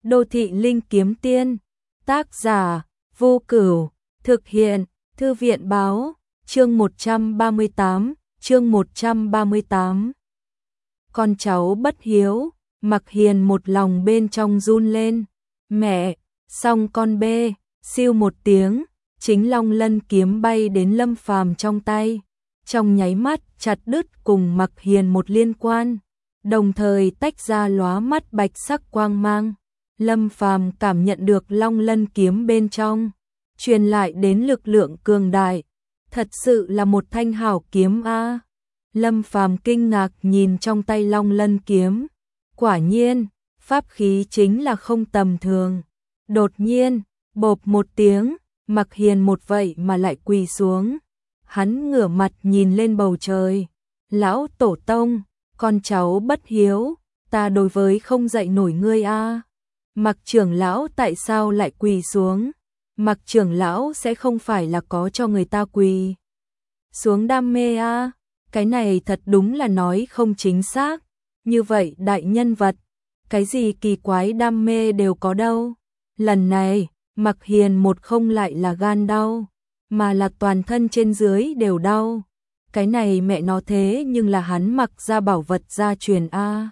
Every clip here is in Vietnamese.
Đô thị linh kiếm tiên, tác giả, Vô Cửu, thực hiện, Thư viện báo, chương 138. Con cháu bất hiếu, Mặc Hiền một lòng bên trong run lên, mẹ, xong con bê, siêu một tiếng, chính Long Lân kiếm bay đến Lâm Phàm trong tay, trong nháy mắt chặt đứt cùng Mặc Hiền một liên quan, đồng thời tách ra lóa mắt bạch sắc quang mang. Lâm Phàm cảm nhận được Long Lân kiếm bên trong, truyền lại đến lực lượng cường đại, thật sự là một thanh hảo kiếm a. Lâm Phàm kinh ngạc nhìn trong tay Long Lân kiếm, quả nhiên, pháp khí chính là không tầm thường. Đột nhiên, bộp một tiếng, Mặc Hiền một vậy mà lại quỳ xuống. Hắn ngửa mặt nhìn lên bầu trời, lão tổ tông, con cháu bất hiếu, ta đối với không dạy nổi ngươi a. Mặc trưởng lão tại sao lại quỳ xuống? Mặc trưởng lão sẽ không phải là có cho người ta quỳ xuống đam mê a? Cái này thật đúng là nói không chính xác. Như vậy đại nhân vật, cái gì kỳ quái đam mê đều có đâu. Lần này, Mặc Hiền một không lại là gan đau, mà là toàn thân trên dưới đều đau. Cái này mẹ nó thế nhưng là hắn mặc ra bảo vật gia truyền a.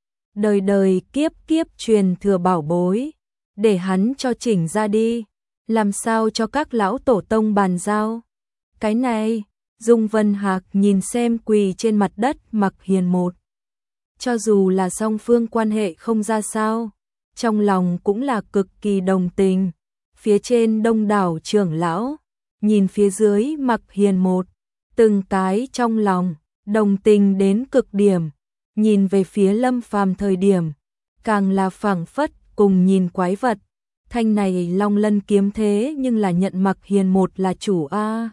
Đời đời kiếp kiếp truyền thừa bảo bối, để hắn cho chỉnh ra đi, làm sao cho các lão tổ tông bàn giao. Cái này, Dung Vân Hạc nhìn xem quỳ trên mặt đất Mặc Hiền một. Cho dù là song phương quan hệ không ra sao, trong lòng cũng là cực kỳ đồng tình. Phía trên đông đảo trưởng lão, nhìn phía dưới Mặc Hiền một, từng cái trong lòng, đồng tình đến cực điểm. Nhìn về phía Lâm Phàm thời điểm, càng là phảng phất cùng nhìn quái vật. Thanh này Long Lân kiếm thế nhưng là nhận Mặc Hiền một là chủ a.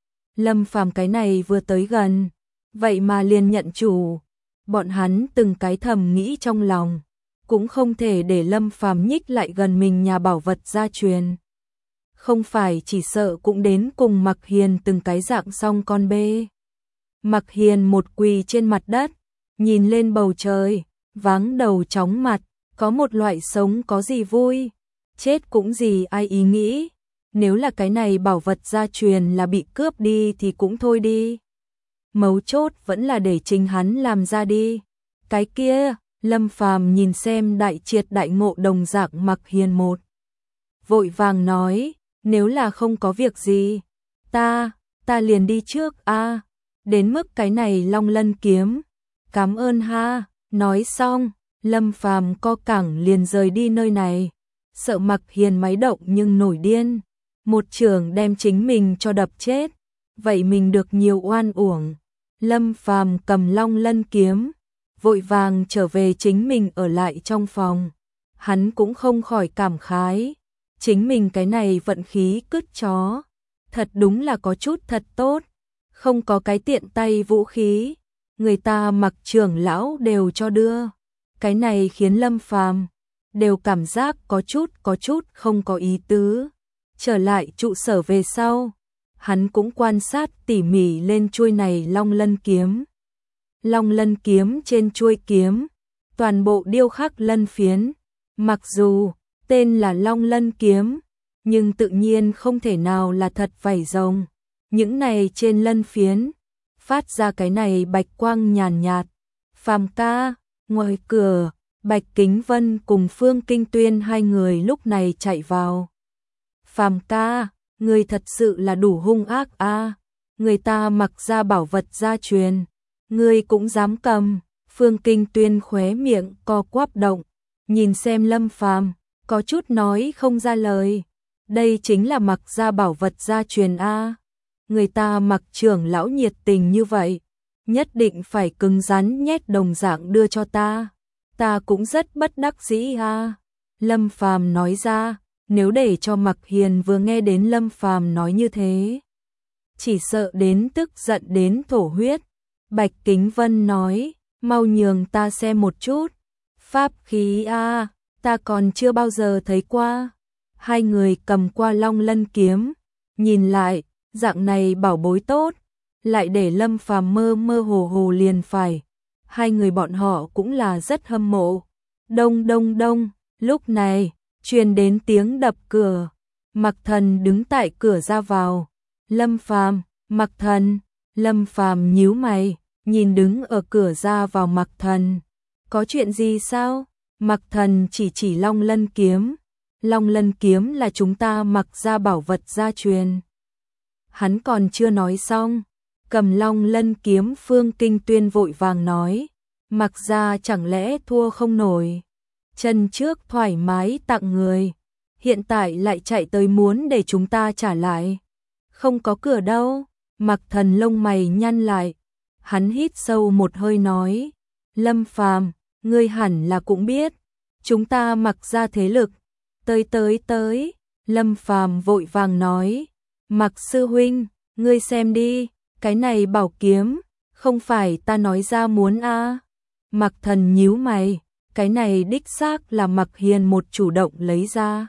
Lâm Phàm cái này vừa tới gần, vậy mà liền nhận chủ. Bọn hắn từng cái thầm nghĩ trong lòng, cũng không thể để Lâm Phàm nhích lại gần mình nhà bảo vật gia truyền. Không phải chỉ sợ cũng đến cùng Mặc Hiền từng cái dạng xong con bê. Mặc Hiền một quỳ trên mặt đất, nhìn lên bầu trời, váng đầu chóng mặt, có một loại sống có gì vui, chết cũng gì ai ý nghĩ. Nếu là cái này bảo vật gia truyền là bị cướp đi thì cũng thôi đi. Mấu chốt vẫn là để chính hắn làm ra đi. Cái kia, Lâm Phàm nhìn xem đại triệt đại ngộ đồng dạng Mặc Hiền một. Vội vàng nói, nếu là không có việc gì, ta liền đi trước a. Đến mức cái này Long Lân kiếm, cảm ơn ha. Nói xong, Lâm Phàm co cẳng liền rời đi nơi này. Sợ Mặc Hiền máy động nhưng nổi điên, một chưởng đem chính mình cho đập chết, vậy mình được nhiều oan uổng. Lâm Phàm cầm Long Lân kiếm, vội vàng trở về chính mình ở lại trong phòng. Hắn cũng không khỏi cảm khái, chính mình cái này vận khí cứt chó, thật đúng là có chút thật tốt, không có cái tiện tay vũ khí, người ta Mặc trưởng lão đều cho đưa. Cái này khiến Lâm Phàm đều cảm giác có chút không có ý tứ. Trở lại trụ sở về sau, hắn cũng quan sát tỉ mỉ lên chuôi này Long Lân kiếm. Long Lân kiếm trên chuôi kiếm, toàn bộ điêu khắc lân phiến. Mặc dù tên là Long Lân kiếm, nhưng tự nhiên không thể nào là thật vảy rồng. Những này trên lân phiến, phát ra cái này bạch quang nhàn nhạt. Phàm ca, ngoài cửa, Bạch Kính Vân cùng Phương Kinh Tuyên hai người lúc này chạy vào. Phàm ca, người thật sự là đủ hung ác a. Người ta mặc ra bảo vật gia truyền, người cũng dám cầm. Phương Kinh Tuyên khóe miệng co quắp động, nhìn xem Lâm Phàm, có chút nói không ra lời. Đây chính là mặc ra bảo vật gia truyền a. Người ta Mặc trưởng lão nhiệt tình như vậy, nhất định phải cứng rắn nhét đồng dạng đưa cho ta. Ta cũng rất bất đắc dĩ a. Lâm Phàm nói ra, nếu để cho Mặc Hiền vừa nghe đến Lâm Phàm nói như thế, chỉ sợ đến tức giận đến thổ huyết. Bạch Kính Vân nói, mau nhường ta xem một chút. Pháp khí a, ta còn chưa bao giờ thấy qua. Hai người cầm qua Long Lân kiếm, nhìn lại, dạng này bảo bối tốt, lại để Lâm Phàm mơ mơ hồ hồ liền phải. Hai người bọn họ cũng là rất hâm mộ. Đông đông đông, Lúc này, truyền đến tiếng đập cửa. Mặc Thần đứng tại cửa ra vào. Lâm Phàm, Mặc Thần. Lâm Phàm nhíu mày, nhìn đứng ở cửa ra vào Mặc Thần. Có chuyện gì sao? Mặc Thần chỉ Long Lân kiếm. Long Lân kiếm là chúng ta Mặc gia bảo vật gia truyền. Hắn còn chưa nói xong, cầm Long Lân kiếm Phương Kinh Tuyên vội vàng nói, Mặc gia chẳng lẽ thua không nổi. Chân trước thoải mái tặng người, hiện tại lại chạy tới muốn để chúng ta trả lại. Không có cửa đâu. Mặc Thần lông mày nhăn lại, hắn hít sâu một hơi nói, Lâm Phàm, ngươi hẳn là cũng biết, chúng ta Mặc gia thế lực. Tới. Lâm Phàm vội vàng nói, Mặc sư huynh, ngươi xem đi, cái này bảo kiếm, không phải ta nói ra muốn a. Mặc Thần nhíu mày, cái này đích xác là Mặc Hiền một chủ động lấy ra.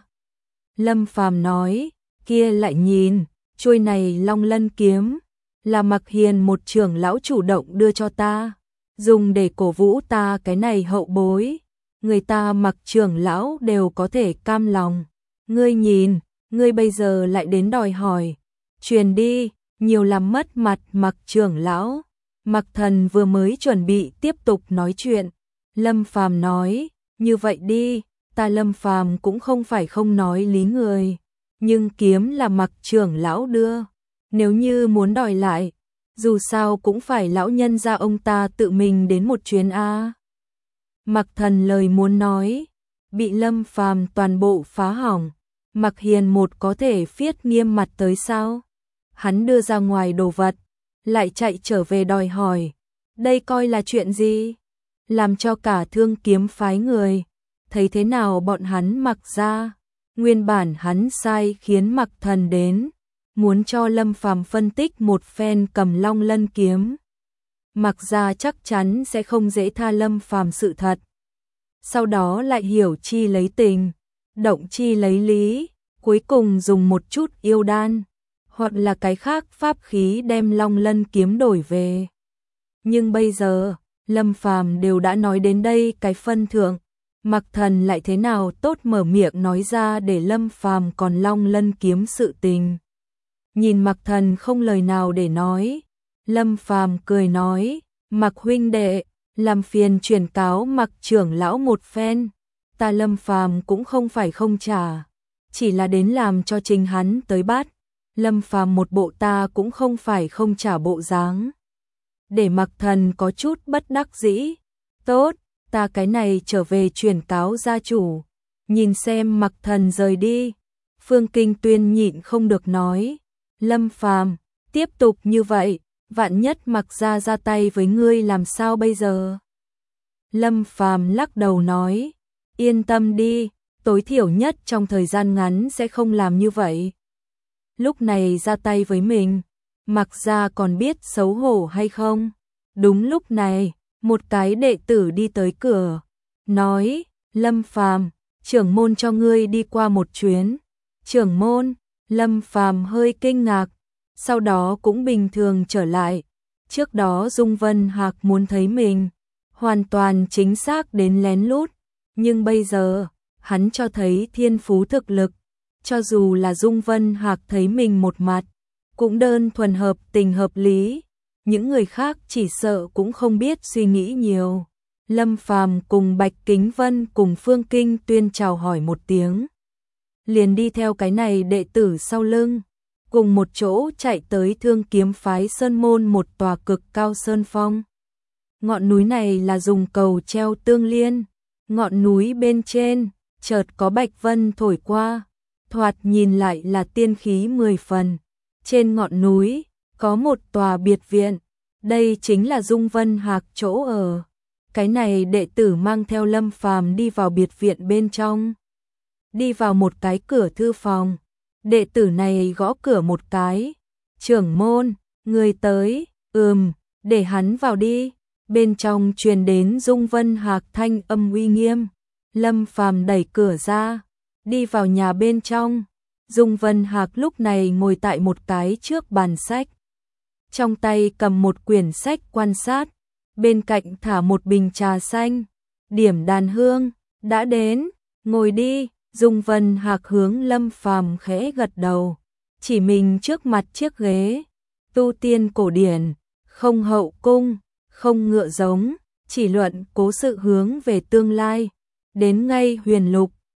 Lâm Phàm nói, kia lại nhìn, chuôi này Long Lân kiếm, là Mặc Hiền một trưởng lão chủ động đưa cho ta, dùng để cổ vũ ta cái này hậu bối. Người ta Mặc trưởng lão đều có thể cam lòng. Ngươi nhìn, ngươi bây giờ lại đến đòi hỏi. Truyền đi, nhiều làm mất mặt Mặc trưởng lão. Mặc Thần vừa mới chuẩn bị tiếp tục nói chuyện. Lâm Phàm nói, như vậy đi, ta Lâm Phàm cũng không phải không nói lý người. Nhưng kiếm là Mặc trưởng lão đưa. Nếu như muốn đòi lại, dù sao cũng phải lão nhân gia ông ta tự mình đến một chuyến a. Mặc Thần lời muốn nói, bị Lâm Phàm toàn bộ phá hỏng. Mặc Hiền một có thể phiết nghiêm mặt tới sao? Hắn đưa ra ngoài đồ vật, lại chạy trở về đòi hỏi. Đây coi là chuyện gì? Làm cho cả Thương Kiếm phái người. Thấy thế nào bọn hắn Mặc gia? Nguyên bản hắn sai khiến Mặc Thần đến, muốn cho Lâm Phàm phân tích một phen cầm Long Lân kiếm. Mặc gia chắc chắn sẽ không dễ tha Lâm Phàm sự thật. Sau đó lại hiểu chi lấy tình, động chi lấy lý, cuối cùng dùng một chút yêu đan, hoặc là cái khác pháp khí đem Long Lân kiếm đổi về. Nhưng bây giờ, Lâm Phàm đều đã nói đến đây cái phân thượng, Mặc Thần lại thế nào tốt mở miệng nói ra để Lâm Phàm còn Long Lân kiếm sự tình. Nhìn Mặc Thần không lời nào để nói, Lâm Phàm cười nói, Mặc huynh đệ, làm phiền chuyển cáo Mặc trưởng lão một phen, ta Lâm Phàm cũng không phải không trả, chỉ là đến làm cho chính hắn tới bắt. Lâm Phàm một bộ ta cũng không phải không trả bộ dáng. Để Mặc Thần có chút bất đắc dĩ, tốt, ta cái này trở về chuyển cáo gia chủ. Nhìn xem Mặc Thần rời đi, Phương Kinh Tuyên nhịn không được nói, Lâm Phàm, tiếp tục như vậy, vạn nhất Mặc gia ra tay với ngươi làm sao bây giờ? Lâm Phàm lắc đầu nói, yên tâm đi, tối thiểu nhất trong thời gian ngắn sẽ không làm như vậy. Lúc này ra tay với mình, Mặc gia còn biết xấu hổ hay không? Đúng lúc này, một cái đệ tử đi tới cửa, nói, Lâm Phàm, trưởng môn cho ngươi đi qua một chuyến. Trưởng môn? Lâm Phàm hơi kinh ngạc, sau đó cũng bình thường trở lại. Trước đó Dung Vân Hạc muốn thấy mình, hoàn toàn chính xác đến lén lút, nhưng bây giờ, hắn cho thấy thiên phú thực lực, cho dù là Dung Vân Hạc thấy mình một mặt, cũng đơn thuần hợp tình hợp lý, những người khác chỉ sợ cũng không biết suy nghĩ nhiều. Lâm Phàm cùng Bạch Kính Vân cùng Phương Kinh Tuyên chào hỏi một tiếng, liền đi theo cái này đệ tử sau lưng, cùng một chỗ chạy tới Thương Kiếm phái sơn môn một tòa cực cao sơn phong. Ngọn núi này là dùng cầu treo tương liên, ngọn núi bên trên, chợt có bạch vân thổi qua, thoạt nhìn lại là tiên khí 10 phần. Trên ngọn núi, có một tòa biệt viện, đây chính là Dung Vân Hạc chỗ ở. Cái này đệ tử mang theo Lâm Phàm đi vào biệt viện bên trong. Đi vào một cái cửa thư phòng, đệ tử này gõ cửa một cái. Trưởng môn, người tới, để hắn vào đi. Bên trong truyền đến Dung Vân Hạc thanh âm uy nghiêm. Lâm Phàm đẩy cửa ra, đi vào nhà bên trong. Dung Vân Hạc lúc này ngồi tại một cái trước bàn sách, trong tay cầm một quyển sách quan sát, bên cạnh thả một bình trà xanh. Điểm đàn hương, đã đến. Ngồi đi, Dung Vân Hạc hướng Lâm Phàm khẽ gật đầu, chỉ mình trước mặt chiếc ghế, tu tiên cổ điển, không hậu cung, không ngựa giống, chỉ luận cố sự hướng về tương lai, đến ngay huyền lục,